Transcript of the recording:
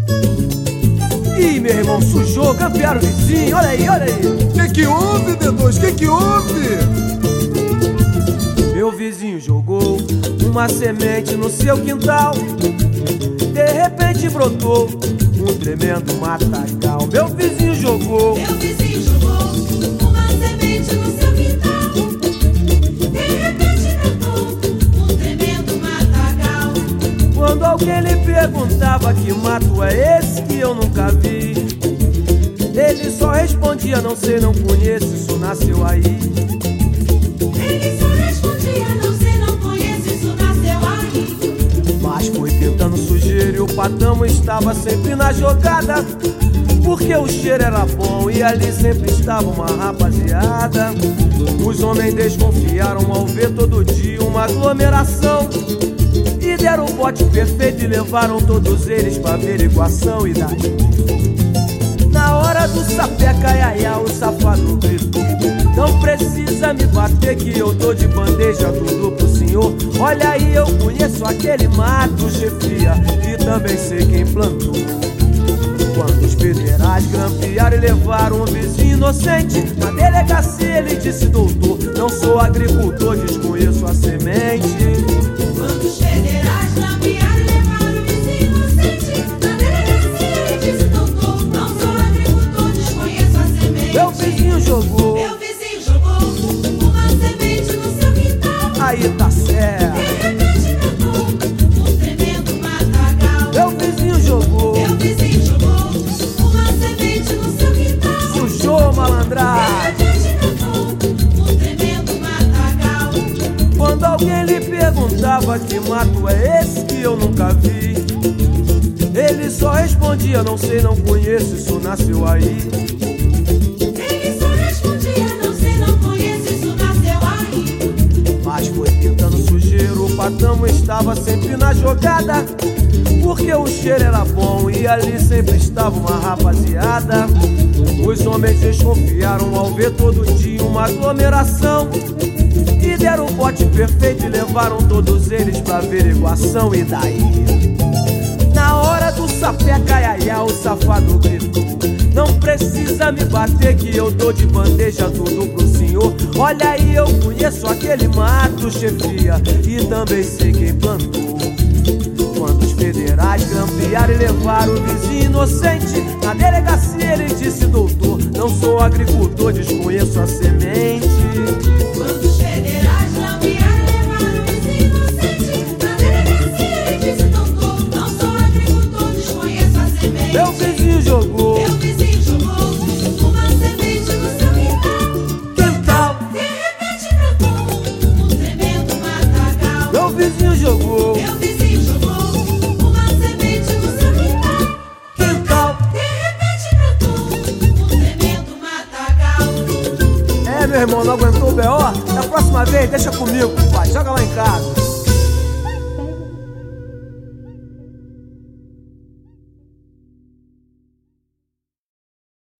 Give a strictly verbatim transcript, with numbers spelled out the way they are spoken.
Ih, meu irmão, sujou, campearam o vizinho, olha aí, olha aí. Que que houve, D dois? Que que houve? Meu vizinho jogou uma semente no seu quintal. De repente brotou um tremendo matagal. Meu vizinho jogou Meu vizinho jogou uma semente no seu quintal. De repente brotou um tremendo matagal. Quando alguém lhe perguntava que mato é esse que eu nunca vi, ele só respondia: não sei, não conheço, isso nasceu aí. Ele só respondia: não sei, não conheço, isso nasceu aí. Mas foi pintando sujeira e o patamo estava sempre na jogada, porque o cheiro era bom e ali sempre estava uma rapaziada. Os homens desconfiaram ao ver todo dia uma aglomeração, e deram o bote perfeito e levaram todos eles pra averiguação. E daí, na hora do sapeca iaiá, o safado gritou: não precisa me bater que eu tô de bandeja tudo pro senhor. Olha aí, eu conheço aquele mato, chefia, e também sei quem plantou. Quando os federais grampearam e levaram um vizinho inocente na delegacia, ele disse: doutor, não sou agricultor, desconheço a semente. Quando os federais grampearam e levaram o vizinho inocente na delegacia, ele disse: doutor, não sou agricultor, desconheço a semente. Meu vizinho jogou Meu vizinho jogou uma semente no seu quintal. Aí tá certo. De repente brotou um tremendo matagal. Meu vizinho jogou Meu vizinho jogou uma semente no seu quintal. sujou, malandragem. De repente brotou um tremendo matagal. Quando alguém lhe perguntava que mato é esse que eu nunca vi, ele só respondia: não sei, não conheço, isso nasceu aí. Ele só respondia: não sei, não conheço, isso nasceu aí. Mas foi pintando sujeira, o patamo estava sempre na jogada, porque o cheiro era bom e ali sempre estava uma rapaziada. Os homens desconfiaram ao ver todo dia uma aglomeração, e deram o bote perfeito e levaram todos eles pra averiguação. E daí, na hora do sapeca iaiá, o safado gritou: não precisa me bater que eu dou de bandeja tudo pro senhor. Olha aí, eu conheço aquele mato, chefia, e também sei quem plantou. Quando os federais grampearam e levaram o vizinho inocente na delegacia, ele disse: doutor, não sou agricultor, desconheço a semente. Quando os federais grampearam e levaram o vizinho inocente na delegacia, ele disse: doutor, não sou agricultor, desconheço a semente. Meu vizinho jogou Meu vizinho jogou uma semente no seu quintal. quintal. De repente brotou um tremendo matagal. Meu vizinho jogou Meu vizinho jogou uma semente no seu quintal. quintal. De repente brotou um tremendo matagal. É, meu irmão, não aguentou o B O? Da próxima vez, deixa comigo, pai. Joga lá em casa.